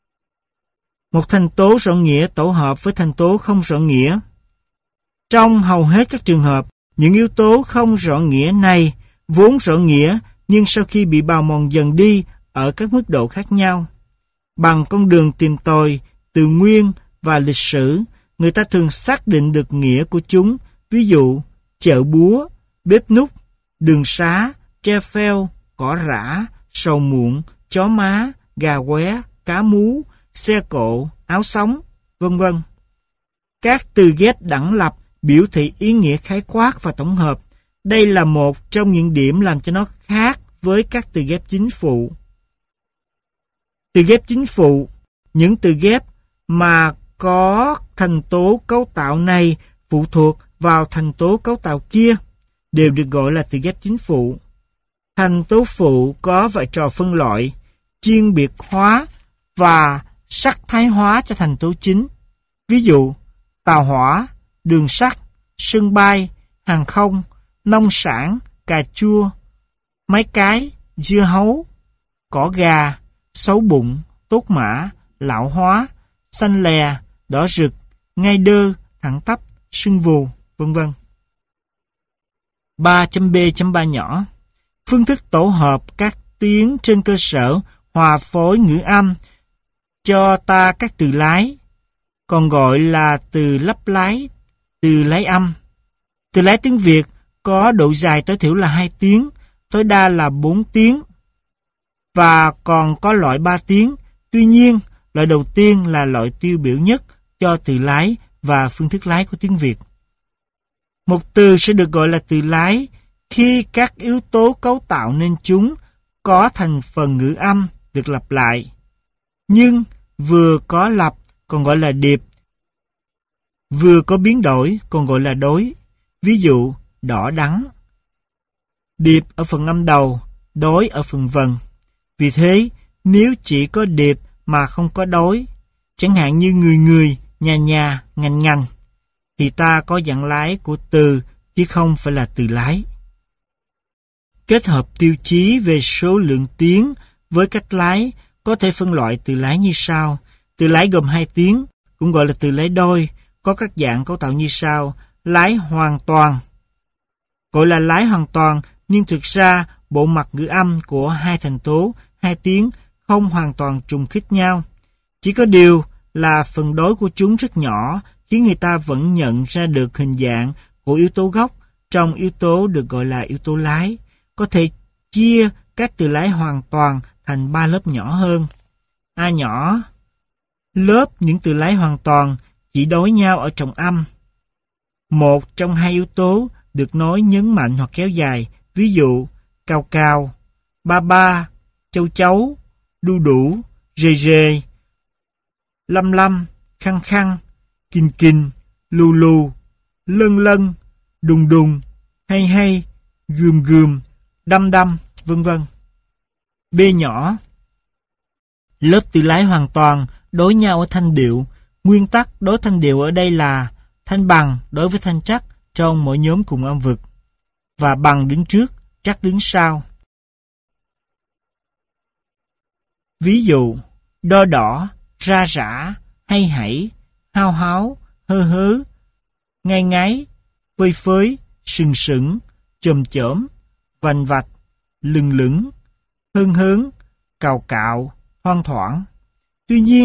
một thành tố rõ nghĩa tổ hợp với thành tố không rõ nghĩa. Trong hầu hết các trường hợp, những yếu tố không rõ nghĩa này vốn rõ nghĩa, nhưng sau khi bị bào mòn dần đi ở các mức độ khác nhau. Bằng con đường tìm tòi, từ nguyên và lịch sử, người ta thường xác định được nghĩa của chúng, ví dụ chợ búa, bếp núc, đường xá, tre pheo, cỏ rã, sầu muộn, chó má, gà qué, cá mú, xe cộ, áo sống, vân vân. Các từ ghép đẳng lập biểu thị ý nghĩa khái quát và tổng hợp. Đây là một trong những điểm làm cho nó khác với các từ ghép chính phụ. Từ ghép chính phụ, những từ ghép mà có thành tố cấu tạo này phụ thuộc vào thành tố cấu tạo kia, đều được gọi là từ ghép chính phụ. Thành tố phụ có vai trò phân loại, chuyên biệt hóa và sắc thái hóa cho thành tố chính. Ví dụ, tàu hỏa, đường sắt, sân bay, hàng không, nông sản, cà chua, máy cái, dưa hấu, cỏ gà, xấu bụng, tốt mã, lão hóa, xanh lè, đỏ rực, ngay đơ, thẳng tắp, sưng vù, vân vân. 3.b.3 nhỏ. Phương thức tổ hợp các tiếng trên cơ sở hòa phối ngữ âm cho ta các từ lái, còn gọi là từ lắp lái, từ lái âm. Từ lái tiếng Việt có độ dài tối thiểu là 2 tiếng, tối đa là 4 tiếng, và còn có loại 3 tiếng. Tuy nhiên, loại đầu tiên là loại tiêu biểu nhất cho từ lái và phương thức lái của tiếng Việt. Một từ sẽ được gọi là từ lái khi các yếu tố cấu tạo nên chúng có thành phần ngữ âm được lặp lại, nhưng vừa có lặp còn gọi là điệp, vừa có biến đổi còn gọi là đối. Ví dụ, đỏ đắng. Điệp ở phần âm đầu, đối ở phần vần. Vì thế, nếu chỉ có điệp mà không có đối, chẳng hạn như người người, nhà, ngành ngành, thì ta có dạng lái của từ chứ không phải là từ lái. Kết hợp tiêu chí về số lượng tiếng với cách lái có thể phân loại từ lái như sau. Từ lái gồm 2 tiếng, cũng gọi là từ lái đôi, có các dạng cấu tạo như sau. Lái hoàn toàn. Gọi là lái hoàn toàn, nhưng thực ra bộ mặt ngữ âm của hai thành tố, 2 tiếng không hoàn toàn trùng khít nhau. Chỉ có điều là phần đối của chúng rất nhỏ, khiến người ta vẫn nhận ra được hình dạng của yếu tố gốc trong yếu tố được gọi là yếu tố lái. Có thể chia các từ lái hoàn toàn thành 3 lớp nhỏ hơn. A nhỏ. Lớp những từ lái hoàn toàn chỉ đối nhau ở trọng âm. Một trong hai yếu tố được nói nhấn mạnh hoặc kéo dài. Ví dụ, cào cào, ba ba, châu chấu, đu đủ, rề rề, lâm lâm, khăng khăng, kinh kinh, lù lù, lân lân, đùng đùng, hay hay, gườm gườm, đâm đâm, vân vân. B nhỏ. Lớp từ lái hoàn toàn đối nhau ở thanh điệu. Nguyên tắc đối thanh điệu ở đây là thanh bằng đối với thanh trắc trong mỗi nhóm cùng âm vực, và bằng đứng trước, trắc đứng sau. Ví dụ, đo đỏ, ra rã, hay hãy, hao háo, hơ hớ, ngay ngáy, phơi phới, sừng sững, chồm chởm, vành vạch, lừng lững, hơn hớn, cào cạo, thoang thoảng. Tuy nhiên,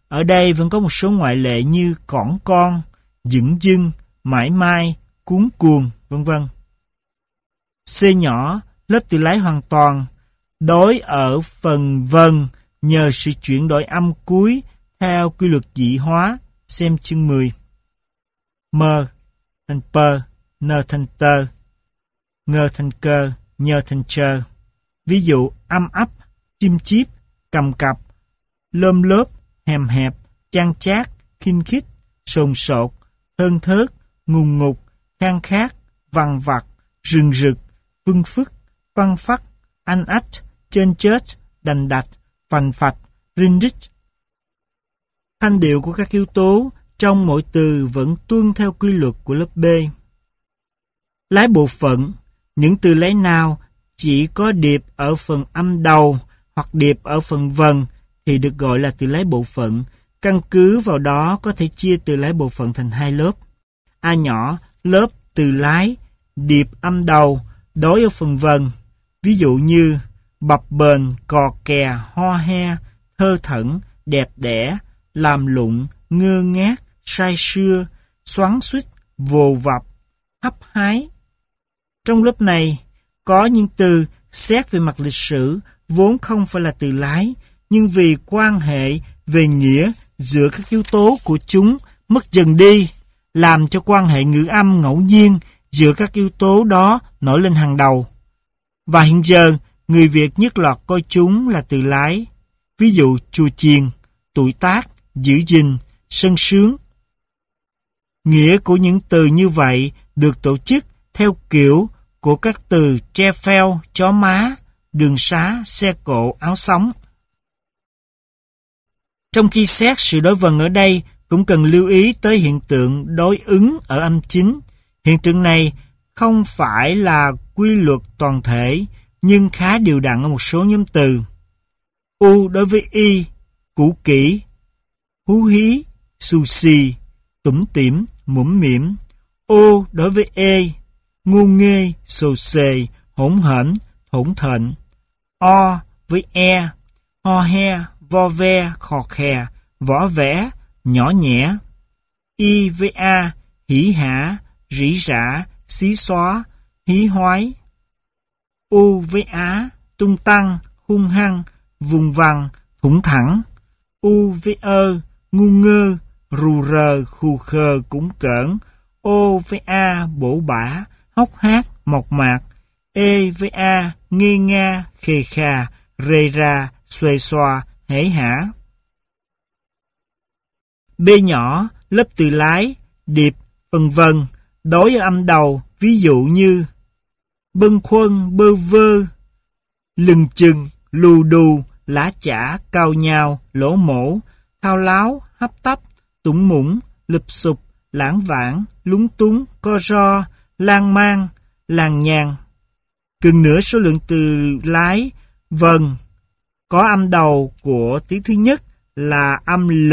ở đây vẫn có một số ngoại lệ như cỏn con, dửng dưng, mãi mai, cuống cuồng, vân vân. C nhỏ, lớp từ lái hoàn toàn, đối ở phần vần nhờ sự chuyển đổi âm cuối theo quy luật dị hóa, xem chương 10. M thành pơ, n thành tơ, ngơ thành cơ, nhơ thành chơ. Ví dụ âm ấp, chim chíp, cầm cặp, lôm lốp, hèm hẹp, chan chát, khinh khít, sồn sột, thơn thớt, ngùng ngục, khang khát, vằn vặt, rừng rực, phương phức, phăng phắc, anh ách, chên chết, đành đạch, phành phạch, rinh rít. Thanh điệu của các yếu tố trong mỗi từ vẫn tuân theo quy luật của lớp B. Lái bộ phận, những từ lái nào chỉ có điệp ở phần âm đầu hoặc điệp ở phần vần thì được gọi là từ lái bộ phận. Căn cứ vào đó có thể chia từ lái bộ phận thành hai lớp. A nhỏ, lớp từ lái, điệp âm đầu, đối ở phần vần. Ví dụ như bập bềnh, cò kè, ho he, thơ thẩn, đẹp đẽ, làm lụng, ngơ ngác, say sưa, xoắn xuýt, vồ vập, hấp hái. Trong lớp này, có những từ xét về mặt lịch sử vốn không phải là từ lái, nhưng vì quan hệ về nghĩa giữa các yếu tố của chúng mất dần đi, làm cho quan hệ ngữ âm ngẫu nhiên giữa các yếu tố đó nổi lên hàng đầu. Và hiện giờ, người Việt nhất loạt coi chúng là từ lái. Ví dụ chùa chiền, tuổi tác, giữ gìn, sân sướng. Nghĩa của những từ như vậy được tổ chức theo kiểu của các từ tre pheo, chó má, đường xá, xe cộ, áo sóng. Trong khi xét sự đối vần ở đây, cũng cần lưu ý tới hiện tượng đối ứng ở âm chính. Hiện tượng này không phải là quy luật toàn thể, nhưng khá đều đặn ở một số nhóm từ. U đối với y, cũ kỹ, hú hí, xù xì, tủm tỉm, mũm mỉm. Ô đối với ê, ngu nghê, xồ xề, hỗn hển, thổn thện. O với e, ho he, vo ve, khò khè, võ vẽ, nhỏ nhẽ. Y với a, hỉ hả, rỉ rả, xí xóa, hí hoái. U với á, tung tăng, hung hăng, vùng vằng, thủng thẳng. U với ơ, ngu ngơ, rù rờ, khù khờ, củng cỡn. Ô với a, bổ bả, hốc hác, mộc mạc. E với a, ngê nga, khề khà, rê ra, xuề xòa, hễ hả. B nhỏ, lớp từ lái, điệp, phần vần, đối ở âm đầu, ví dụ như bâng khuâng, bơ vơ, lừng chừng, lù đù, lã chả, cao nhào, lỗ mổ, thao láo, hấp tấp, tủng mũng, lụp sụp, lãng vãng, lúng túng, co ro, lan man, làng nhàng. Gần nửa số lượng từ lái, vần, có âm đầu của tiếng thứ nhất là âm L,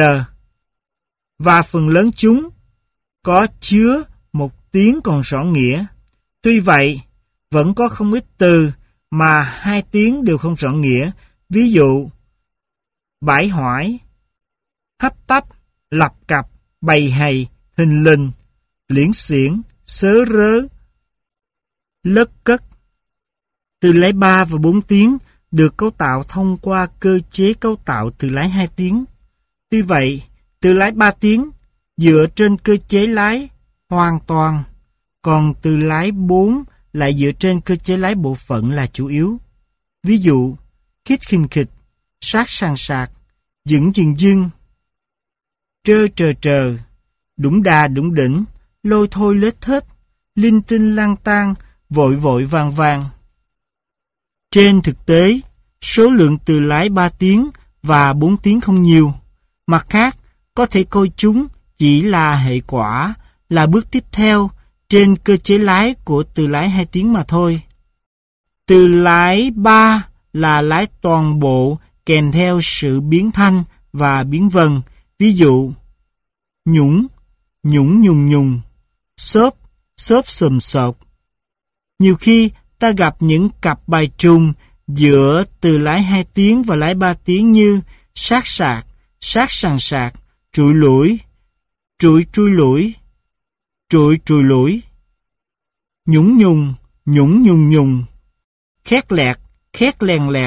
và phần lớn chúng có chứa một tiếng còn rõ nghĩa. Tuy vậy, vẫn có không ít từ mà hai tiếng đều không rõ nghĩa. Ví dụ, bãi hoải, hấp tấp, lập cập, bày hầy, hình lình, liễn xiển, sớ rớ, lất cất. Từ lái 3 và 4 tiếng được cấu tạo thông qua cơ chế cấu tạo từ lái 2 tiếng. Tuy vậy, từ lái 3 tiếng dựa trên cơ chế lái hoàn toàn, còn từ lái 4 lại dựa trên cơ chế lái bộ phận là chủ yếu. Ví dụ, khít khình khịch, sát sàn sạc, dửng dừng dưng, trơ trờ trờ, đủng đà đủng đỉnh, lôi thôi lết thết, linh tinh lang tang, vội vội vàng vàng. Trên thực tế, số lượng từ lái 3 tiếng và 4 tiếng không nhiều. Mặt khác, có thể coi chúng chỉ là hệ quả, là bước tiếp theo trên cơ chế lái của từ lái 2 tiếng mà thôi. Từ lái 3 là lái toàn bộ kèm theo sự biến thanh và biến vần. Ví dụ, nhũng, nhũng nhùng nhùng, xốp, xốp sùm sột. Nhiều khi ta gặp những cặp bài trùng giữa từ lái 2 tiếng và lái 3 tiếng như sát sạc, sát sàn sạc, trụi lủi, trụi trui lủi, trụi trùi lủi, nhũng nhùng, nhũng nhùng nhùng, khét lẹt, khét lèn lẹt.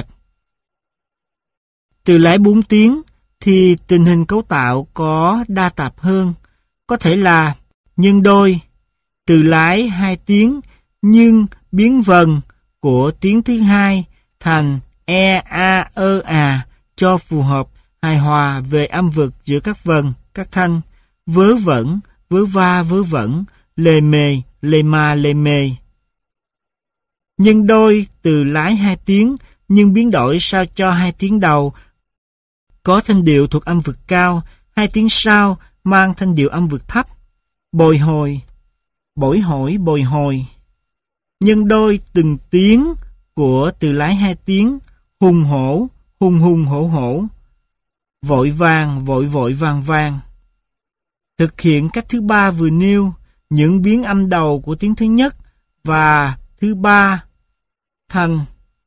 Từ lái 4 tiếng thì tình hình cấu tạo có đa tạp hơn, có thể là nhân đôi, từ lái 2 tiếng nhưng biến vần của tiếng thứ hai thành e, a, ơ, à cho phù hợp hài hòa về âm vực giữa các vần, các thanh, vớ vẩn, vớ va, vớ vẩn, lề mề, lề ma, lề mề. Nhân đôi từ lái 2 tiếng nhưng biến đổi sao cho 2 tiếng đầu có thanh điệu thuộc âm vực cao, 2 tiếng sau mang thanh điệu âm vực thấp. Bồi hồi, bổi hỏi, bồi hồi. Nhân đôi từng tiếng của từ lái 2 tiếng, hùng hổ, hùng hùng hổ hổ, vội vàng, vội vội vàng vàng. Thực hiện cách thứ ba vừa nêu, những biến âm đầu của tiếng thứ nhất và thứ ba thành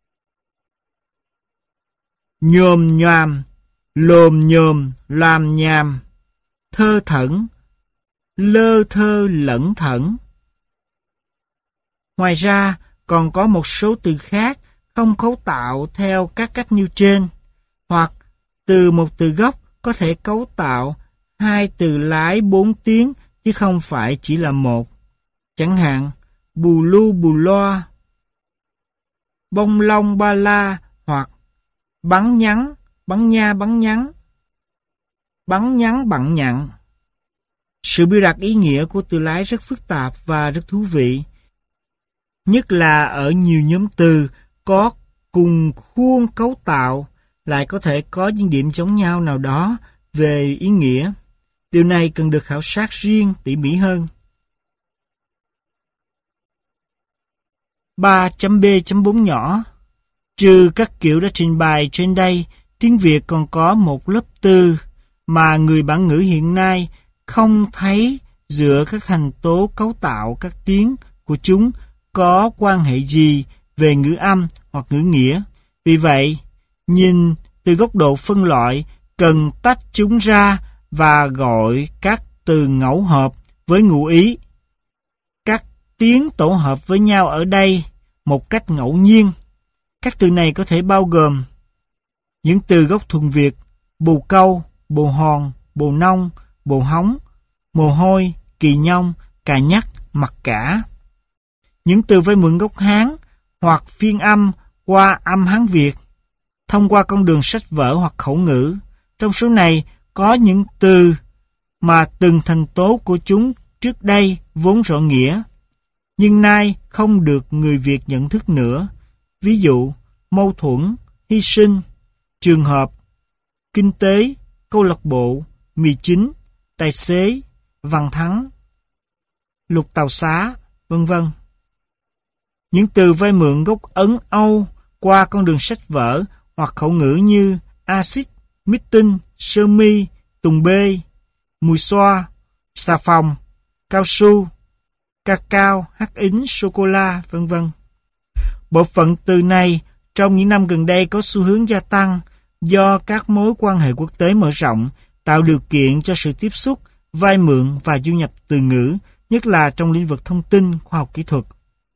nhồm nhoàm, lồm nhồm, làm nhàm, thơ thẩn, lơ thơ lẩn thẩn. Ngoài ra, còn có một số từ khác không cấu tạo theo các cách nêu trên, hoặc từ một từ gốc có thể cấu tạo 2 từ lái 4 tiếng chứ không phải chỉ là một. Chẳng hạn, bù lu bù loa, bông long ba la, hoặc bắn nhắn, bắn nha bắn nhắn, bắn nhắn bặn nhặn. Sự biểu đạt ý nghĩa của từ lái rất phức tạp và rất thú vị, nhất là ở nhiều nhóm từ có cùng khuôn cấu tạo lại có thể có những điểm giống nhau nào đó về ý nghĩa. Điều này cần được khảo sát riêng tỉ mỉ hơn. 3.b.4 nhỏ. Trừ các kiểu đã trình bày trên đây, tiếng Việt còn có một lớp từ mà người bản ngữ hiện nay không thấy giữa các thành tố cấu tạo các tiếng của chúng có quan hệ gì về ngữ âm hoặc ngữ nghĩa. Vì vậy, nhìn từ góc độ phân loại, cần tách chúng ra và gọi các từ ngẫu hợp với ngụ ý. Các tiếng tổ hợp với nhau ở đây một cách ngẫu nhiên. Các từ này có thể bao gồm những từ gốc thuần Việt: bồ câu, bồ hòn, bồ nông, bồ hóng, mồ hôi, kỳ nhông, cà nhắc, mặc cả. Những từ với mượn gốc Hán hoặc phiên âm qua âm Hán Việt thông qua con đường sách vở hoặc khẩu ngữ. Trong số này có những từ mà từng thành tố của chúng trước đây vốn rõ nghĩa, nhưng nay không được người Việt nhận thức nữa. Ví dụ, mâu thuẫn, hy sinh, trường hợp, kinh tế, câu lạc bộ, mì chính, tài xế, văn thắng, lục tàu xá, vân vân. Những từ vay mượn gốc Ấn Âu qua con đường sách vở hoặc khẩu ngữ như axit, meeting, sơ mi, tùng bê, mùi xoa, xà phòng, cao su, cacao, hắc ính, sô-cô-la, vân vân. Bộ phận từ này trong những năm gần đây có xu hướng gia tăng do các mối quan hệ quốc tế mở rộng, tạo điều kiện cho sự tiếp xúc, vay mượn và du nhập từ ngữ, nhất là trong lĩnh vực thông tin, khoa học kỹ thuật.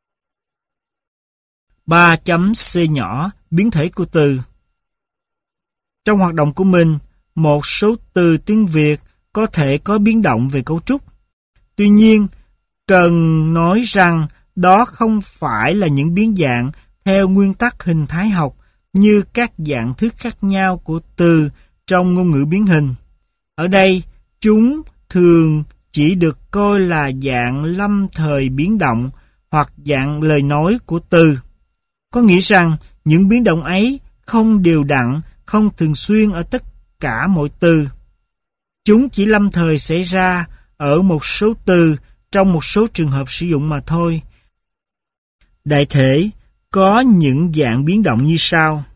3.c nhỏ, biến thể của từ. Trong hoạt động của mình, một số từ tiếng Việt có thể có biến động về cấu trúc. Tuy nhiên, cần nói rằng đó không phải là những biến dạng theo nguyên tắc hình thái học như các dạng thức khác nhau của từ trong ngôn ngữ biến hình. Ở đây, chúng thường chỉ được coi là dạng lâm thời biến động hoặc dạng lời nói của từ. Có nghĩa rằng những biến động ấy không đều đặn, không thường xuyên ở tất cả mọi từ. Chúng chỉ lâm thời xảy ra ở một số từ trong một số trường hợp sử dụng mà thôi. Đại thể, có những dạng biến động như sau.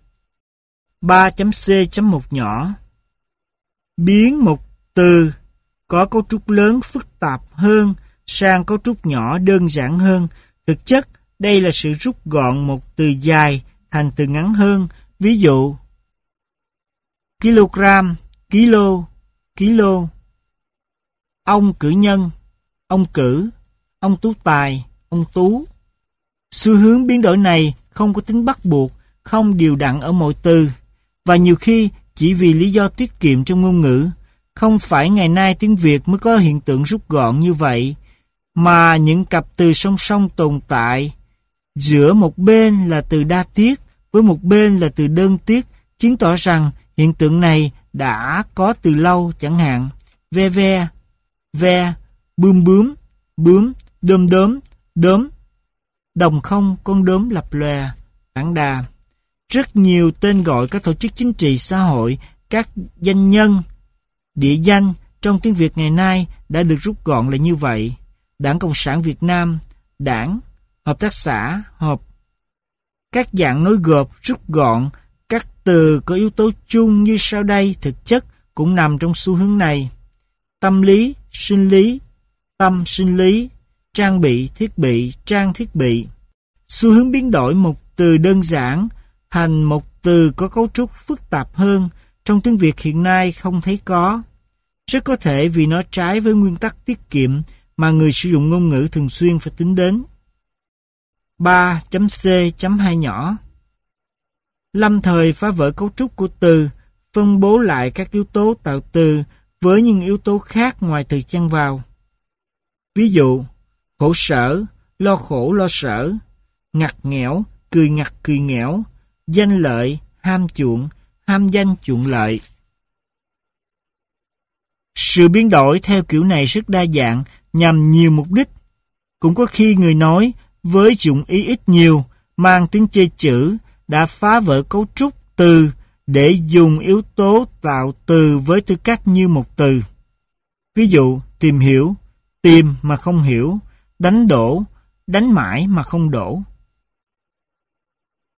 3.c.1 nhỏ. Biến một từ có cấu trúc lớn phức tạp hơn sang cấu trúc nhỏ đơn giản hơn. Thực chất, đây là sự rút gọn một từ dài thành từ ngắn hơn. Ví dụ, kg kilo. Ông cử nhân, ông cử, ông tú tài, ông tú. Xu hướng biến đổi này không có tính bắt buộc, không đều đặn ở mọi từ, và nhiều khi chỉ vì lý do tiết kiệm trong ngôn ngữ. Không phải ngày nay tiếng Việt mới có hiện tượng rút gọn như vậy, mà những cặp từ song song tồn tại. Giữa một bên là từ đa tiết, với một bên là từ đơn tiết, chứng tỏ rằng hiện tượng này đã có từ lâu, chẳng hạn ve, bươm, đốm, đồng không, con đốm lập lòe, tảng đà. Rất nhiều tên gọi các tổ chức chính trị xã hội, các danh nhân, địa danh trong tiếng Việt ngày nay đã được rút gọn lại như vậy. Đảng Cộng sản Việt Nam, đảng, hợp tác xã, hợp. Các dạng nối gộp, rút gọn, các từ có yếu tố chung như sau đây thực chất cũng nằm trong xu hướng này. Tâm lý, sinh lý, tâm sinh lý, trang bị, thiết bị, trang thiết bị. Xu hướng biến đổi một từ đơn giản thành một từ có cấu trúc phức tạp hơn trong tiếng Việt hiện nay không thấy có. Rất có thể vì nó trái với nguyên tắc tiết kiệm mà người sử dụng ngôn ngữ thường xuyên phải tính đến. 3.c.2 nhỏ. Lâm thời phá vỡ cấu trúc của từ, phân bố lại các yếu tố tạo từ với những yếu tố khác ngoài từ chăn vào. Ví dụ, khổ sở, lo khổ lo sở, ngặt nghẽo, cười ngặt cười nghẽo, danh lợi, ham chuộng, ham danh chuộng lợi. Sự biến đổi theo kiểu này rất đa dạng, nhằm nhiều mục đích. Cũng có khi người nói với dụng ý ít nhiều, mang tính chê chữ, đã phá vỡ cấu trúc từ để dùng yếu tố tạo từ với tư cách như một từ. Ví dụ, tìm hiểu, tìm mà không hiểu, đánh đổ, đánh mãi mà không đổ.